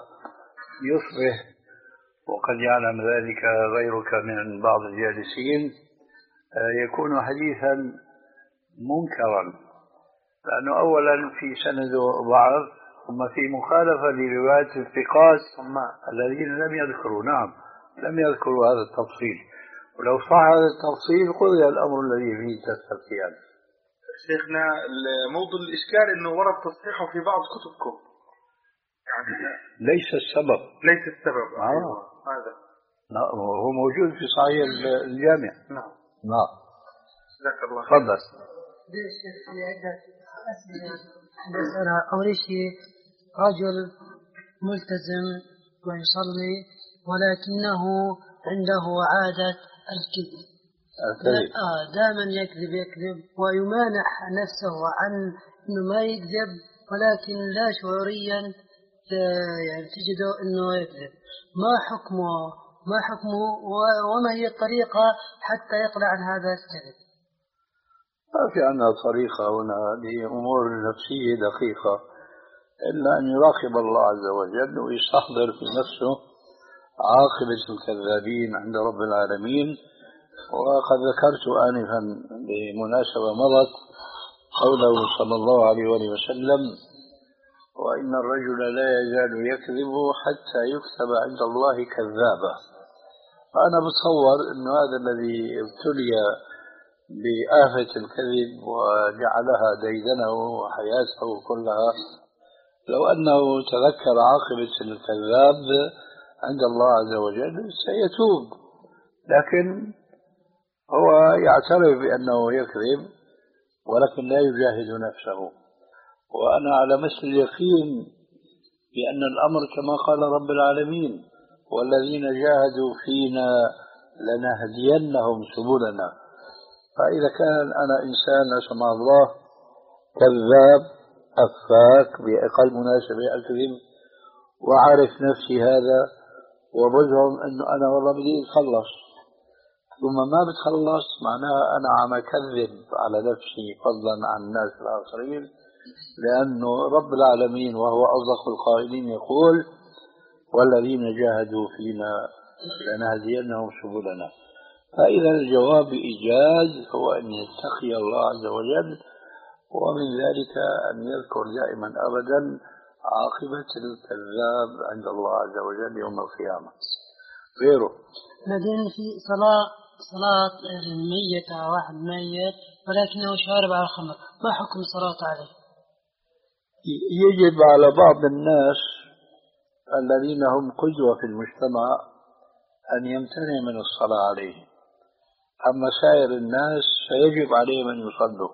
يصبح، وقد يعلم ذلك غيرك من بعض الجالسين، آه يكون حديثا منكرا، لأنه أولا في سنده ضعف، ثم في مخالفة لرواية الثقات الذين لم يذكروا نعم لم يذكروا هذا التفصيل، ولو صح هذا التفصيل قضي الأمر الذي فيه تستفتيان. شيخنا موضوع الإشكال أنه ورد تصحيحه في بعض كتبكم، يعني ليس السبب ليس السبب آه. أيوة. هذا نعم هو موجود في صحيح الجامع. نعم نعم جزاك الله خير. تفضل. في عدة أسئلة. أول شيء رجل ملتزم ويصلي ولكنه عنده عادة الكذب، آه دائما يكذب يكذب ويمانح نفسه عن أنه ما يكذب، ولكن لا شعوريا يعني تجده أنه يكذب. ما حكمه ما حكمه وما هي الطريقة حتى يطلع عن هذا الكذب؟ ما في عندنا طريقة هنا، لأمور نفسية دقيقة، إلا أن يراقب الله عز وجل ويستحضر في نفسه عاقبة الكذابين عند رب العالمين. وقد ذكرت آنفا بمناسبة مضت قوله صلى الله عليه وآله وسلم: وإن الرجل لا يزال يكذب حتى يكتب عند الله كذابا. فأنا بتصور أن هذا الذي ابتلي بآفة الكذب وجعلها ديدنه وحياته كلها، لو أنه تذكر عاقبة الكذاب عند الله عز وجل سيتوب، لكن هو يعترف بأنه يكذب ولكن لا يجاهد نفسه. وأنا على مثل اليقين بأن الأمر كما قال رب العالمين: والذين جاهدوا فينا لنهدينهم سبلنا. فإذا كان أنا إنسان لا سمح الله كذاب أفاك بأقل مناسبة أكذب وعارف نفسي هذا وبزعم أنه أنا والله بدي أتخلص، ثم ما بتخلص، معناها أنا عم أكذب على نفسي فضلا عن الناس الآخرين، لأنه رب العالمين وهو أصدق القائلين يقول: والذين جاهدوا فينا لنهدينهم سبلنا. فإذا الجواب بإيجاز هو أن يتقي الله عز وجل، ومن ذلك أن يذكر دائما أبدا عاقبة الكذاب عند الله عز وجل يوم القيامة. غيره بعدين في صلاة صلاة الميت على واحد ميت ولكنه شارب على الخمر، ما حكم الصلاة عليه؟ يجب على بعض الناس الذين هم قدوة في المجتمع أن يمتنع من الصلاة عليه، أما سائر الناس فيجب عليهم أن يصلوا،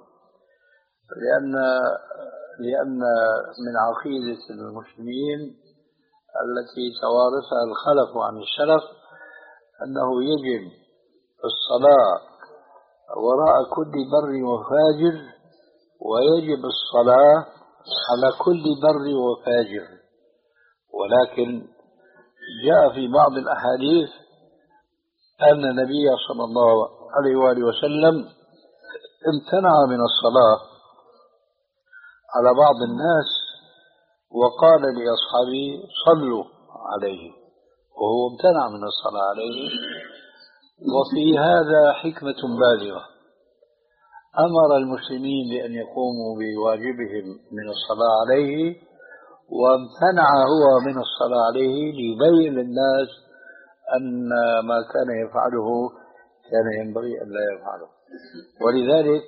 لأن لأن من عقيدة المسلمين التي توارثها الخلف عن السلف أنه يجب الصلاة وراء كل بر وفاجر، ويجب الصلاة على كل بر وفاجر. ولكن جاء في بعض الأحاديث أن النبي صلى الله عليه وآله وسلم امتنع من الصلاة على بعض الناس وقال لأصحابه: صلوا عليه، وهو امتنع من الصلاة عليه. وفي هذا حكمة بالغة، أمر المسلمين بأن يقوموا بواجبهم من الصلاة عليه، وامتنع هو من الصلاة عليه ليبين للناس أن ما كان يفعله كان ينبغي أن لا يفعله. ولذلك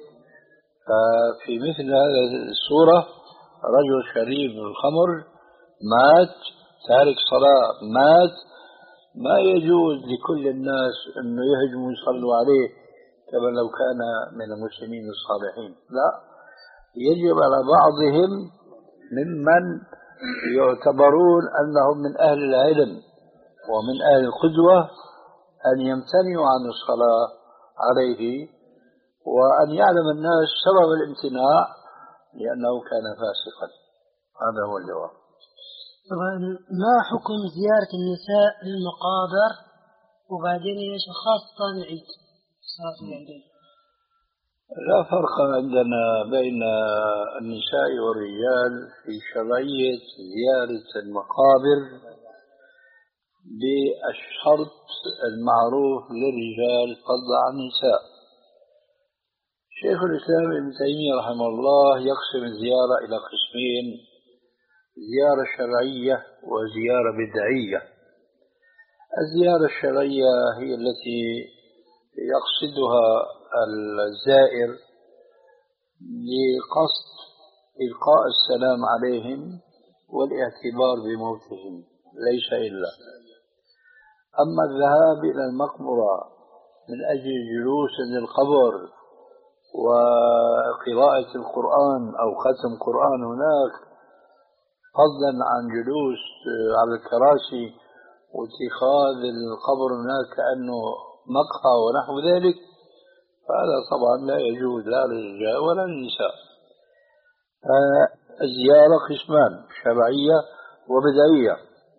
في مثل هذه الصورة رجل شريب الخمر مات تارك صلاة مات، ما يجوز لكل الناس أن يهجموا يصلوا عليه كما لو كان من المسلمين الصالحين، لا، يجب على بعضهم ممن يعتبرون أنهم من أهل العلم ومن أهل القدوة أن يمتنعوا عن الصلاة عليه وأن يعلم الناس سبب الامتناع لأنه كان فاسقا. هذا هو الجواب. طبعا ما حكم زيارة النساء للمقابر وبعدين ايش خاصة العيد صلاة العيدين؟ لا فرق عندنا بين النساء والرجال في شرعية زيارة المقابر بالشرط المعروف للرجال فضل عن النساء. شيخ الإسلام ابن تيمية رحمه الله يقسم الزيارة إلى قسمين: زيارة شرعية وزيارة بدعية. الزيارة الشرعية هي التي يقصدها الزائر لقصد إلقاء السلام عليهم والاعتبار بموتهم، ليس إلا. أما الذهاب إلى المقبرة من أجل جلوس للقبر وقراءة القرآن أو ختم قرآن هناك فضلا عن جلوس على الكراسي واتخاذ القبر هناك كأنه مقهى ونحو ذلك، فهذا طبعا لا يجوز لا للرجال ولا للنساء. الزيارة قسمان: شرعية وبدعية.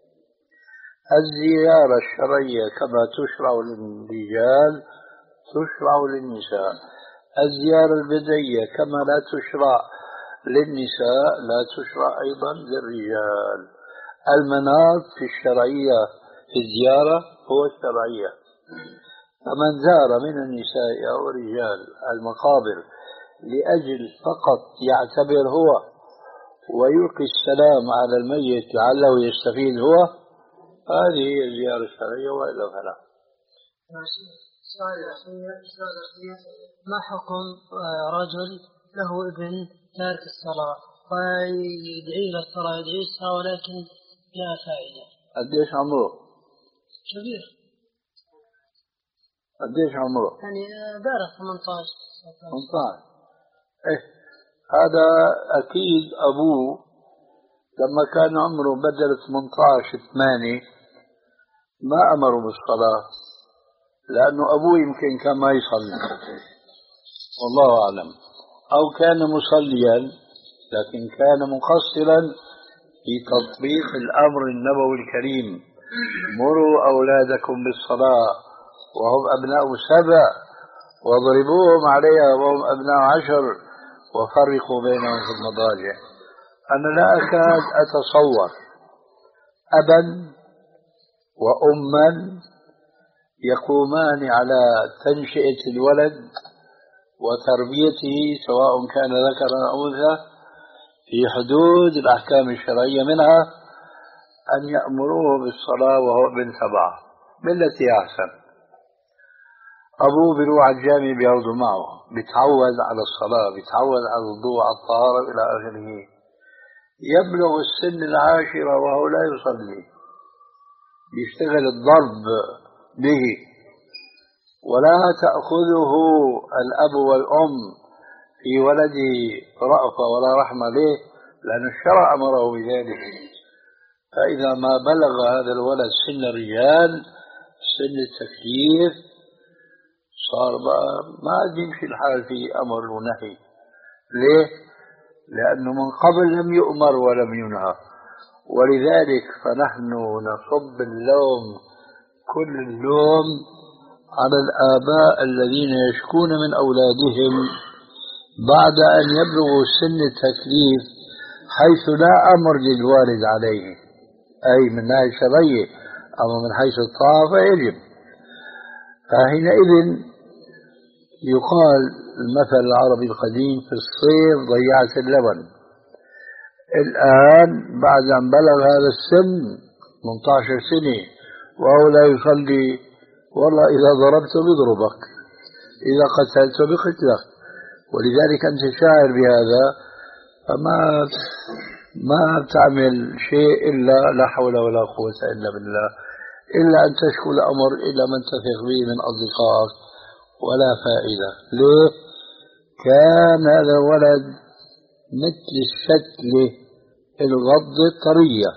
الزيارة الشرعية كما تشرع للرجال تشرع للنساء. الزيارة البدعية كما لا تشرع للنساء لا تشرع أيضا للرجال. المناط في الشرعية في الزيارة هو الشرعية. فمن زار من النساء أو الرجال المقابر لأجل فقط يعتبر هو ويلقي السلام على الميت لعله يستفيد هو، هذه هي الزيارة الشرعية، وإلا فلا. ما حكم رجل له ابن تارك الصلاة فيدعي له الصلاة يدعي الصلاة ولكن لا فائدة؟ قديش عمره؟ كبير. قديش عمره؟ يعني بارك ثمانية عشر ثمانية عشر. إيه هذا أكيد أبوه لما كان عمره بدل ثمانية عشر ثمانية ما أمره بالصلاة، لأنه أبوه يمكن كان ما يصلي والله أعلم، أو كان مصليا لكن كان مقصرا في تطبيق الأمر النبوي الكريم: مروا أولادكم بالصلاة وهم أبناء سبع واضربوهم عليها وهم أبناء عشر وفرقوا بينهم في المضاجع. أنا لا أكاد أتصور أبا وأما يقومان على تنشئة الولد وتربيته سواء كان ذكرا أو أنثى في حدود الأحكام الشرعية، منها أن يأمروه بالصلاة وهو ابن سبعة بالتي أحسن. أبوه بيروح على الجامع بياخذه معه، بيتعود على الصلاة، بيتعود على الوضوء على الطهارة إلى آخره. يبلغ السن العاشرة وهو لا يصلي، بيشتغل الضرب به، ولا تأخذه الأب والأم في ولده رأفة ولا رحمة له، لأن الشرع أمره بذلك. فإذا ما بلغ هذا الولد سن الرجال سن التكليف صار بقى ما يمشي الحال في أمر ونهي. ليه؟ لأنه من قبل لم يؤمر ولم ينهى، ولذلك فنحن نصب اللوم كل اللوم على الآباء الذين يشكون من أولادهم بعد أن يبلغوا سن التكليف حيث لا أمر للوالد عليه، أي من ناحية شرعية، أما من حيث الطاعة فيجب. فحينئذ يقال المثل العربي القديم: في الصيف ضيعت اللبن. الآن بعد أن بلغ هذا السن ثمانية عشر سنة وهو لا يصلي، والله إذا ضربته بيضربك، إذا قتلته بقتلك، ولذلك أنت شاعر بهذا، فما ما تعمل شيء إلا لا حول ولا قوة إلا بالله، إلا أن تشكو الأمر إلى من تثق به من أصدقائك، ولا فائدة. ليه؟ كان هذا الولد مثل الشتلة الغض الطرية،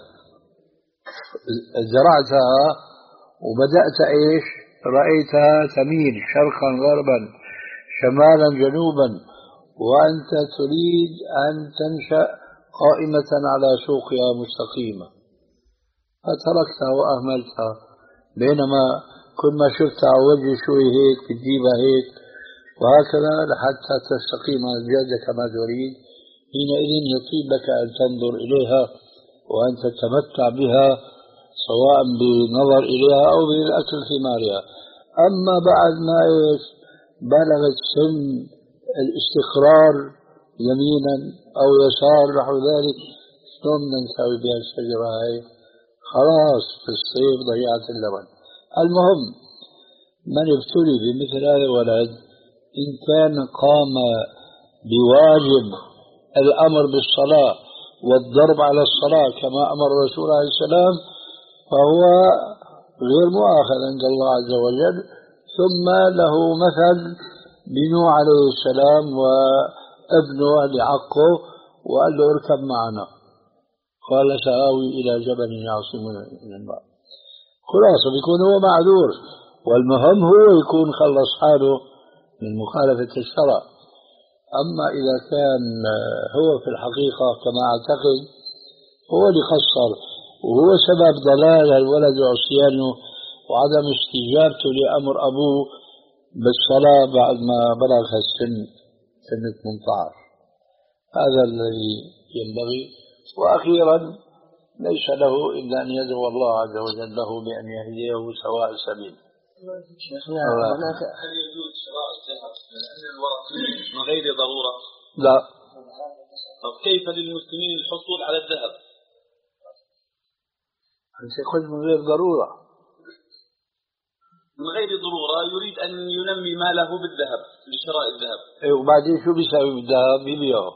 زرعتها وبدأت إيش؟ رأيتها تميل شرقا غربا شمالا جنوبا وأنت تريد أن تنشأ قائمة على سوقها مستقيمة، فتركتها وأهملتها، بينما كل ما شفتها على وجه شوي هيك بتجيبها هيك وهكذا لحتى تستقيم على الجادة كما تريد. حينئذ يطيب لك أن تنظر إليها وأن تتمتع بها سواء بنظر إليها أو بالأكل ثمارها. أما بعد ما إيش بلغت سن الاستقرار يمينا أو يسار نحو ذلك، شلون بدنا نساوي بها الشجرة هاي؟ خلاص في الصيف ضيعت اللبن. المهم من ابتلي بمثل هذا الولد إن كان قام بواجب الأمر بالصلاة والضرب على الصلاة كما أمر الرسول عليه السلام فهو غير مؤاخذ عند الله عز وجل. ثم له مثل بنوح عليه السلام وابنه لعقه وقال له اركب معنا، قال سآوي إلى جبل يعصمني من الماء. خلاص بيكون هو معذور، والمهم هو يكون خلص حاله من مخالفة الشرع. أما إذا كان هو في الحقيقة كما أعتقد هو اللي قصر وهو سبب ضلال الولد وعصيانه وعدم استجابته لأمر أبوه بالصلاة بعد ما بلغ السن سن ثمانية عشر، هذا الذي ينبغي. وأخيرا ليس له إلا أن يدعو الله عز وجل له بأن يهديه سواء السبيل. شيخنا هناك هل يجوز شراء الذهب من الورقي من غير ضرورة؟ لا. طب كيف للمسلمين الحصول على الذهب؟ أنت قلت من غير ضرورة. من غير ضرورة يريد أن ينمي ماله بالذهب لشراء الذهب. إيه وبعدين شو بيساوي بالذهب؟ بيبيعه.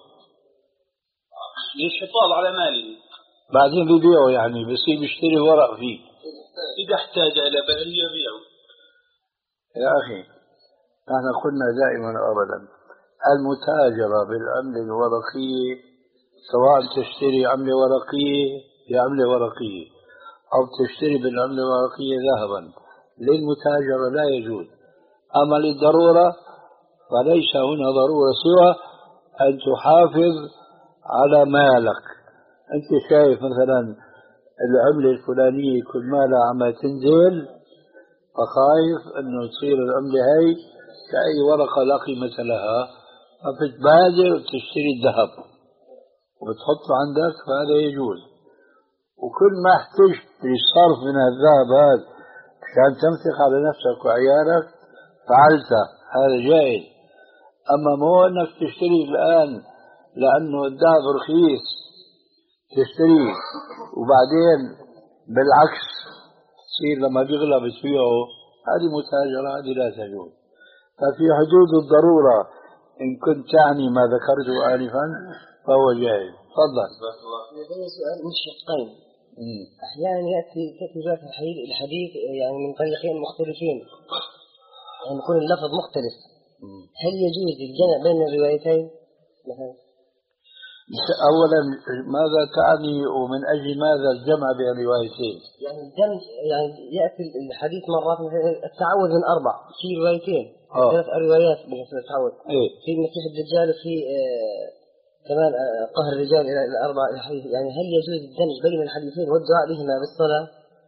للحفاظ على ماله. بعدين بيبيعه يعني بصير بيشتري ورق فيه. إذا احتاج إلى بيعه يبيعه. يا أخي نحن قلنا دائما أبدا المتاجرة بالعملة الورقية سواء تشتري عملة ورقية بعملة ورقية أو تشتري بالعملة الورقية ذهبا للمتاجرة لا يجوز. أما للضرورة فليس هنا ضرورة سوى أن تحافظ على مالك. أنت شايف مثلا العملة الفلانية كل ما لها عم تنزل فخايف أنه تصير العملة هاي كأي ورقة لا قيمة لها، فبتبادر وتشتري الذهب وبتحطه عندك، فهذا يجوز. وكل ما احتجت للصرف من الذهب هذا عشان تمسك على نفسك وعيالك فعلته، هذا جائز. أما مو أنك تشتري الآن لأنه الذهب رخيص تشتريه وبعدين بالعكس تصير لما يغلى بتبيعه، هذه متاجرة، هذه لا تجوز. ففي حدود الضرورة إن كنت تعني ما ذكرته آنفا فهو جائز. تفضل. لدي سؤال من شقين. أحيانا يأتي تأتي ذات الحديث يعني من طريقين مختلفين، يعني يكون اللفظ مختلف. هل يجوز الجمع بين الروايتين مثلا؟ أولا ماذا تعني ومن أجل ماذا الجمع بين الروايتين؟ يعني الجمع يعني يأتي الحديث مرات التعوذ من أربع في روايتين آه. ثلاث روايات بالنسبة للتعوذ. إيه؟ في مسيح الدجال وفي آه كمان آه قهر الرجال إلى الأربع الحديث. يعني هل يجوز الجمع بين الحديثين والدعاء بهما بالصلاة؟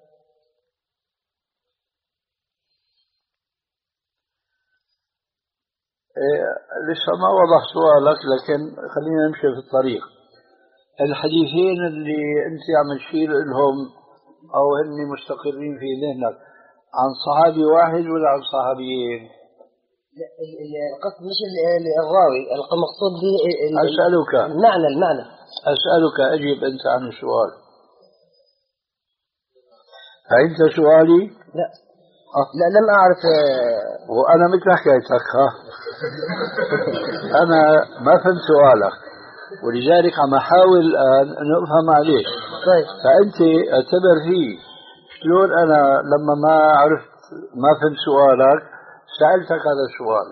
إيه لسه ما وضح سؤالك لكن خلينا نمشي في الطريق. الحديثين اللي أنت عم تشير لهم أو هن مستقرين في ذهنك عن صحابي واحد ولا عن صحابيين؟ القصد مش الراوي، المقصود به أسألك المعنى المعنى أسألك أجب أنت عن السؤال. فهمت سؤالي؟ لا أه. لا لم أعرف. وأنا مثل حكايتك ها أنا ما فهمت سؤالك ولذلك عم أحاول الآن أن أفهم عليك. طيب. فأنت اعتبر فيه شلون أنا لما ما عرفت ما فهمت سؤالك سألتك هذا السؤال،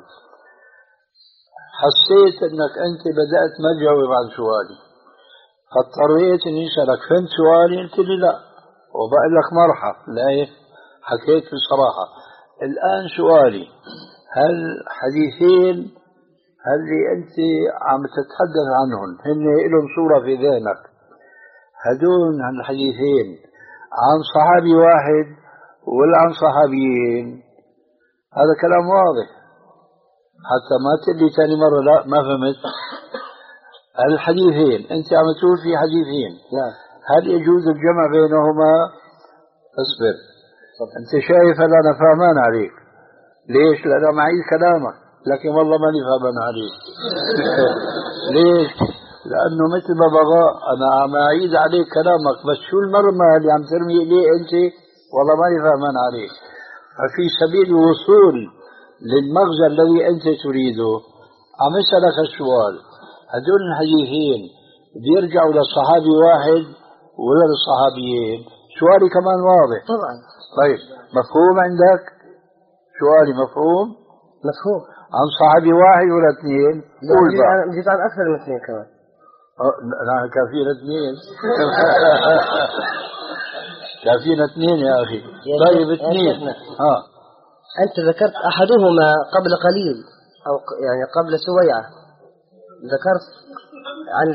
حسيت أنك أنت بدأت ما تجاوب عن سؤالي فاضطريت أني أسألك فهمت سؤالي؟ قلت لي لا وبقول لك مرحب. لا حكيت بصراحة. الآن سؤالي هالحديثين اللي أنت عم تتحدث عنهم هن لهم صورة في ذهنك، هدول الحديثين عن صحابي واحد ولا عن صحابيين؟ هذا كلام واضح، حتى ما تقلي ثاني مرة لا ما فهمت. الحديثين أنت عم تقول في حديثين، هل يجوز الجمع بينهما؟ اصبر، أنت شايف هل أنا فهمان عليك؟ ليش؟ لأن معي كلامك، لكن والله ماني فهمان عليك. ليش؟ لأنه مثل ما بغى أنا عم أعيد عليك كلامك، بس شو المرمى اللي عم ترمي إليه أنت؟ والله ماني فهمان عليك. ففي سبيل الوصول للمغزى الذي أنت تريده عم أسألك السؤال، هدول الحديثين بيرجعوا لصحابي واحد ولا للصحابيين؟ سؤالي كمان واضح طبعا. طيب مفهوم عندك؟ سؤالي مفهوم؟ مفهوم. عن صحابي واحد ولا اثنين؟ قول بقى. جيت عن أكثر من اثنين كمان. لا كافينا اثنين. كافينا اثنين يا أخي. طيب اثنين. ها. أنت ذكرت أحدهما قبل قليل أو يعني قبل سويعة، ذكرت عن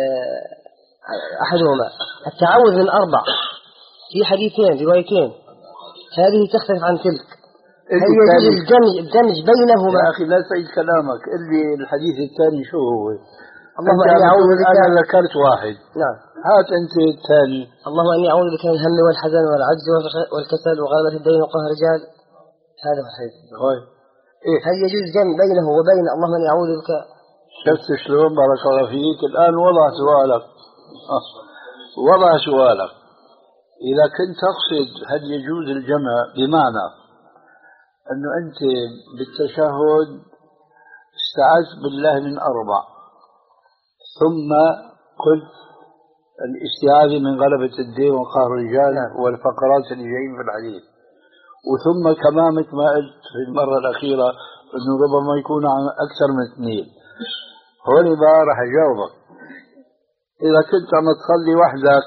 أحدهما التعوذ من أربع في حديثين روايتين، هذه تختلف عن تلك. هل يجوز الدمج الدمج بينهما؟ يا أخي لا تعيد كلامك، اللي الحديث الثاني شو هو؟ اللهم إني أعوذ بك. أنا ذكرت واحد. نعم. هات أنت الثاني. اللهم إني أعوذ بك من الهم والحزن والعجز والكسل وغلبة الدين وقهر الرجال. هذا هو الحديث. طيب. إيه؟ هل يجوز الجمع بينه وبين اللهم إني أعوذ بك؟ شفت شلون؟ بارك الله فيك. الآن وضع سؤالك. وضع سؤالك. إذا كنت تقصد هل يجوز الجمع بمعنى أنه أنت بالتشهد استعذت بالله من أربع، ثم قلت الاستعاذة من غلبة الدين وقهر الرجال والفقرات اللي جايين في الحديث، وثم كمان مثل ما قلت في المرة الأخيرة أنه ربما يكون أكثر من اثنين. هون بقى راح أجاوبك. إذا كنت عم تصلي وحدك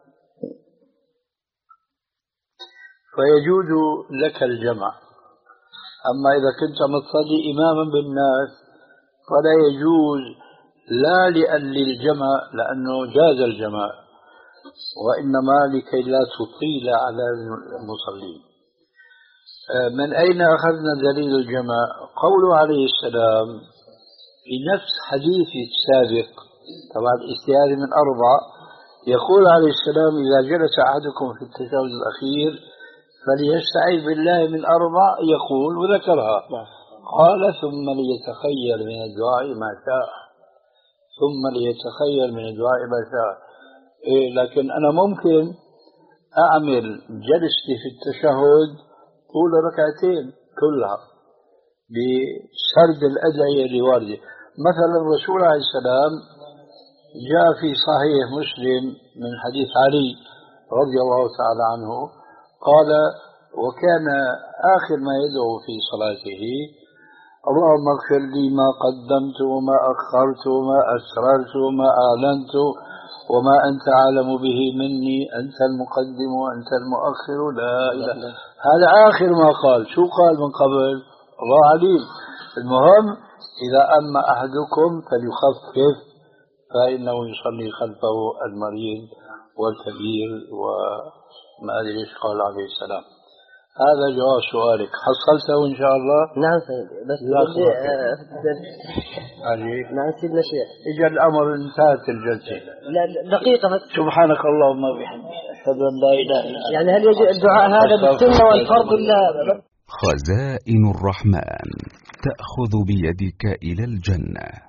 فيجوز لك الجمع، أما إذا كنت عم تصلي إماما بالناس فلا يجوز، لا لأجل الجمع لأنه جاز الجمع، وإنما لكي لا تطيل على المصلين. من أين أخذنا دليل الجمع؟ قوله عليه السلام في نفس حديث السابق طبعا الاستعاذة من أربع، يقول عليه السلام إذا جلس أحدكم في التشهد الأخير فليستعيذ بالله من أربع، يقول وذكرها، قال ثم ليتخير من الدعاء ما شاء، ثم ليتخير من الدعاء ما شاء. إيه لكن أنا ممكن أعمل جلستي في التشهد طول ركعتين كلها بسرد الأدعية اللي واردة. مثلا الرسول عليه السلام جاء في صحيح مسلم من حديث علي رضي الله تعالى عنه قال وكان آخر ما يدعو في صلاته اللهم اغفر لي ما قدمت وما أخرت وما أسررت وما أعلنت وما أنت أعلم به مني، أنت المقدم وأنت المؤخر لا إله. هذا آخر ما قال. شو قال من قبل؟ الله عليم. المهم إذا أما أحدكم فليخفف فإنه يصلي خلفه المريض والكبير وما أدري إيش قال عليه السلام. هذا جواب سؤالك، حصلته إن شاء الله؟ نعم سيدي. بس عجيب. نعم سيدنا شيخ. إجا الأمر انتهت الجلسة. لا دقيقة بس. سبحانك اللهم وبحمدك أشهد أن لا إله إلا أنت. يعني هل يجوز الدعاء هذا بالسنة والفرض إلا؟ خزائن الرحمن تأخذ بيدك إلى الجنة.